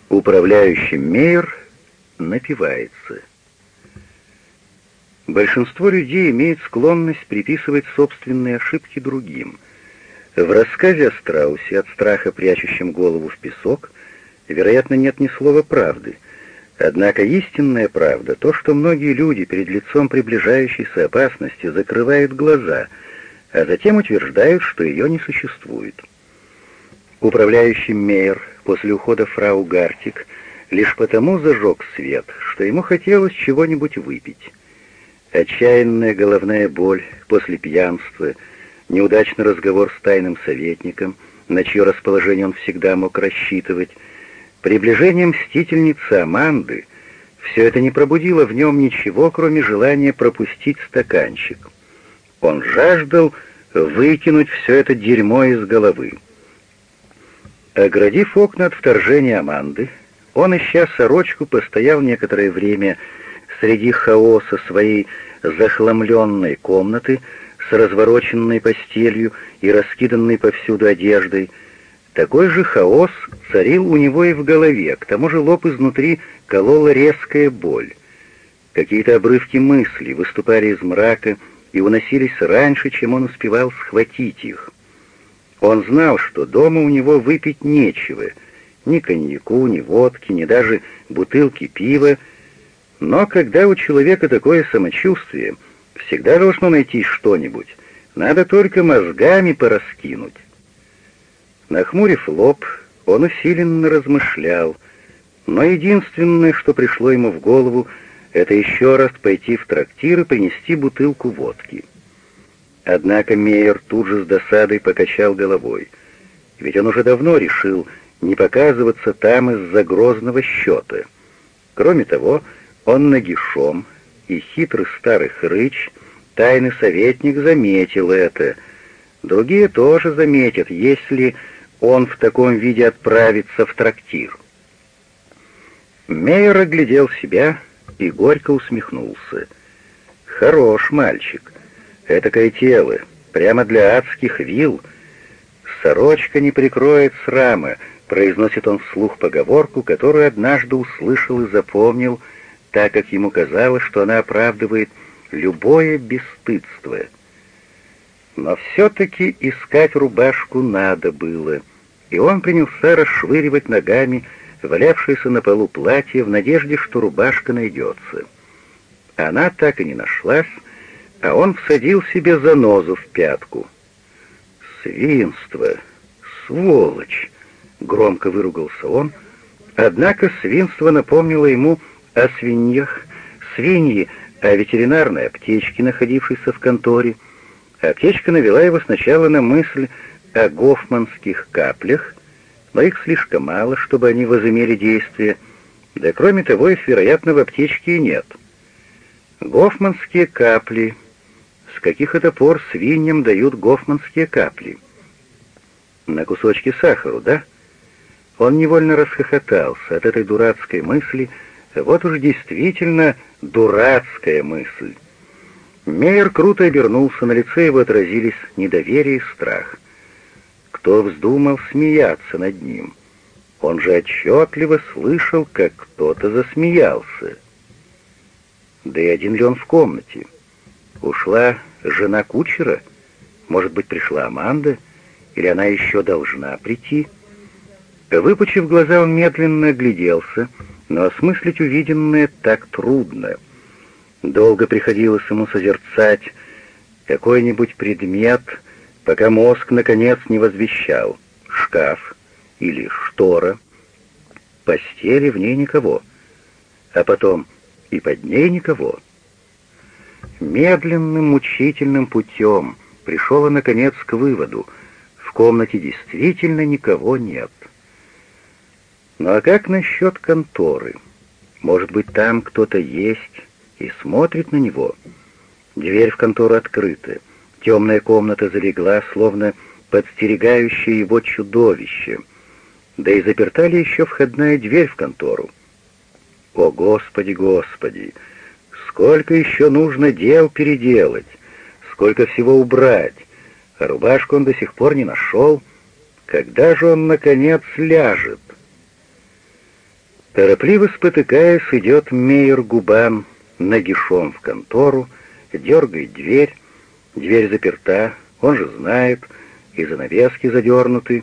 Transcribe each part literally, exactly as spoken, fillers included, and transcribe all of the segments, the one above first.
Управляющий Мейер напивается. Большинство людей имеет склонность приписывать собственные ошибки другим. В рассказе о страусе, от страха прячущем голову в песок, вероятно, нет ни слова правды. Однако истинная правда — то, что многие люди перед лицом приближающейся опасности закрывают глаза, а затем утверждают, что ее не существует. Управляющий Мейер после ухода фрау Гартик лишь потому зажег свет, что ему хотелось чего-нибудь выпить. Отчаянная головная боль после пьянства, неудачный разговор с тайным советником, на чье расположение он всегда мог рассчитывать, приближение мстительницы Аманды — все это не пробудило в нем ничего, кроме желания пропустить стаканчик. Он жаждал выкинуть все это дерьмо из головы. Оградив окна от вторжения Аманды, он, ища сорочку, постоял некоторое время среди хаоса своей захламленной комнаты с развороченной постелью и раскиданной повсюду одеждой. Такой же хаос царил у него и в голове, к тому же лоб изнутри колола резкая боль. Какие-то обрывки мыслей выступали из мрака и уносились раньше, чем он успевал схватить их. Он знал, что дома у него выпить нечего, ни коньяку, ни водки, ни даже бутылки пива, но когда у человека такое самочувствие, всегда должно найти что-нибудь, надо только мозгами пораскинуть. Нахмурив лоб, он усиленно размышлял, но единственное, что пришло ему в голову, это еще раз пойти в трактир и принести бутылку водки. Однако Мейер тут же с досадой покачал головой, ведь он уже давно решил не показываться там из-за грозного счета. Кроме того, он нагишом, и хитрый старый хрыч, тайный советник, заметил это. Другие тоже заметят, если он в таком виде отправится в трактир. Мейер оглядел себя и горько усмехнулся. «Хорош мальчик. Этакое тело, прямо для адских вил. Сорочка не прикроет срама», — произносит он вслух поговорку, которую однажды услышал и запомнил, так как ему казалось, что она оправдывает любое бесстыдство. Но все-таки искать рубашку надо было, и он принялся расшвыривать ногами валявшееся на полу платье в надежде, что рубашка найдется. Она так и не нашлась, а он всадил себе занозу в пятку. «Свинство! Сволочь!» — громко выругался он, однако свинство напомнило ему о свиньях, свиньи о ветеринарной аптечке, находившейся в конторе. Аптечка навела его сначала на мысль о гофманских каплях, но их слишком мало, чтобы они возымели действие, да кроме того их, вероятно, в аптечке и нет. Гофманские капли. С каких это пор свиньям дают гофманские капли? На кусочки сахару, да? Он невольно расхохотался от этой дурацкой мысли. Вот уж действительно дурацкая мысль. Мейер круто обернулся, на лице его отразились недоверие и страх. Кто вздумал смеяться над ним? Он же отчетливо слышал, как кто-то засмеялся. Да и один ли он в комнате? Ушла жена кучера? Может быть, пришла Аманда? Или она еще должна прийти? Выпучив глаза, он медленно огляделся, но осмыслить увиденное так трудно. Долго приходилось ему созерцать какой-нибудь предмет, пока мозг, наконец, не возвещал. Шкаф или штора. Постели, в ней никого. А потом и под ней никого. Медленным, мучительным путем пришел он, наконец, к выводу. В комнате действительно никого нет. Ну а как насчет конторы? Может быть, там кто-то есть и смотрит на него? Дверь в контору открыта. Темная комната залегла, словно подстерегающее его чудовище. Да и заперта ли еще входная дверь в контору? О, Господи, Господи! Сколько еще нужно дел переделать, сколько всего убрать, а рубашку он до сих пор не нашел. Когда же он, наконец, ляжет? Торопливо спотыкаясь, идет Мейер Губан нагишом в контору, дергает дверь, дверь заперта, он же знает, и занавески задернуты.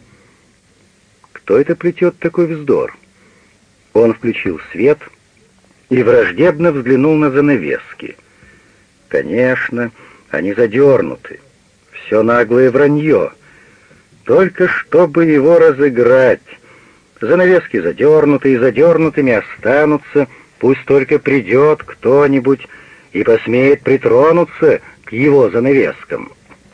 Кто это плетет такой вздор? Он включил свет и враждебно взглянул на занавески. Конечно, они задернуты. Все наглое вранье. Только чтобы его разыграть. Занавески задернуты и задернутыми останутся, пусть только придет кто-нибудь и посмеет притронуться к его занавескам.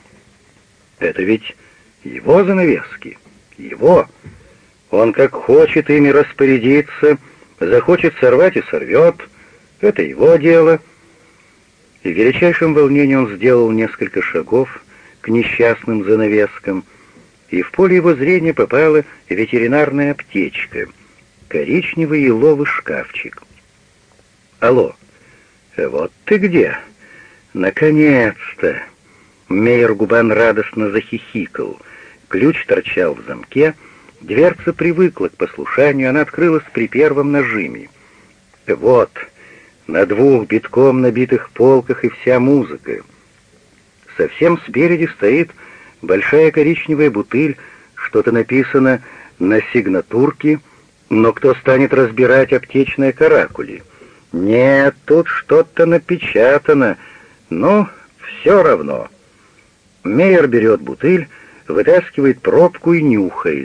Это ведь его занавески, его. Он как хочет ими распорядиться, захочет сорвать и сорвет. Это его дело. И в величайшем волнении он сделал несколько шагов к несчастным занавескам, и в поле его зрения попала ветеринарная аптечка, коричневый еловый шкафчик. «Алло, вот ты где? Наконец-то!» Мейер Губан радостно захихикал. Ключ торчал в замке, дверца привыкла к послушанию, она открылась при первом нажиме. «Вот, на двух битком набитых полках и вся музыка. Совсем спереди стоит большая коричневая бутыль, что-то написано на сигнатурке, но кто станет разбирать аптечные каракули? Нет, тут что-то напечатано, но все равно». Мейер берет бутыль, вытаскивает пробку и нюхает.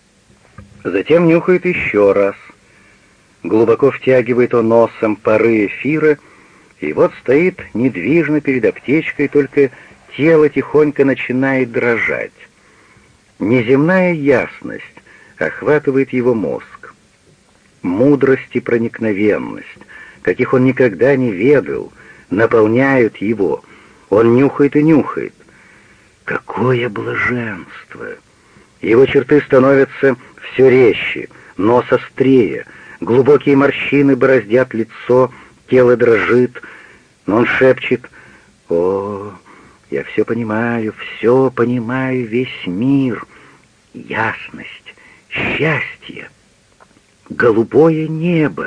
Затем нюхает еще раз. Глубоко втягивает он носом пары эфира, и вот стоит недвижно перед аптечкой, только тело тихонько начинает дрожать. Неземная ясность охватывает его мозг. Мудрость и проникновенность, каких он никогда не ведал, наполняют его. Он нюхает и нюхает. Какое блаженство! Его черты становятся все резче, нос острее, глубокие морщины бороздят лицо, тело дрожит, но он шепчет: «О, я все понимаю, все понимаю, весь мир, ясность, счастье, голубое небо».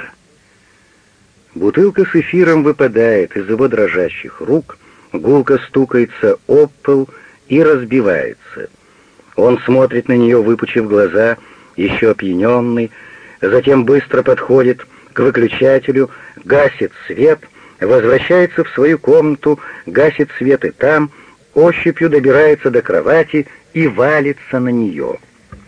Бутылка с эфиром выпадает из его дрожащих рук, гулко стукается об пол и разбивается. Он смотрит на нее, выпучив глаза, еще опьяненный, затем быстро подходит к выключателю, гасит свет, возвращается в свою комнату, гасит свет и там, ощупью добирается до кровати и валится на нее.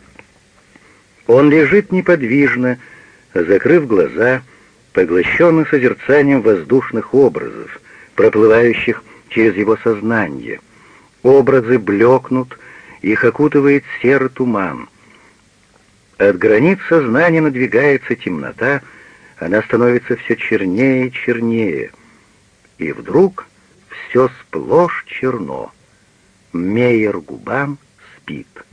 Он лежит неподвижно, закрыв глаза, поглощенный созерцанием воздушных образов, проплывающих через его сознание. Образы блекнут, их окутывает серый туман. От границ сознания надвигается темнота, она становится все чернее и чернее. И вдруг все сплошь черно. Мейер Губан спит.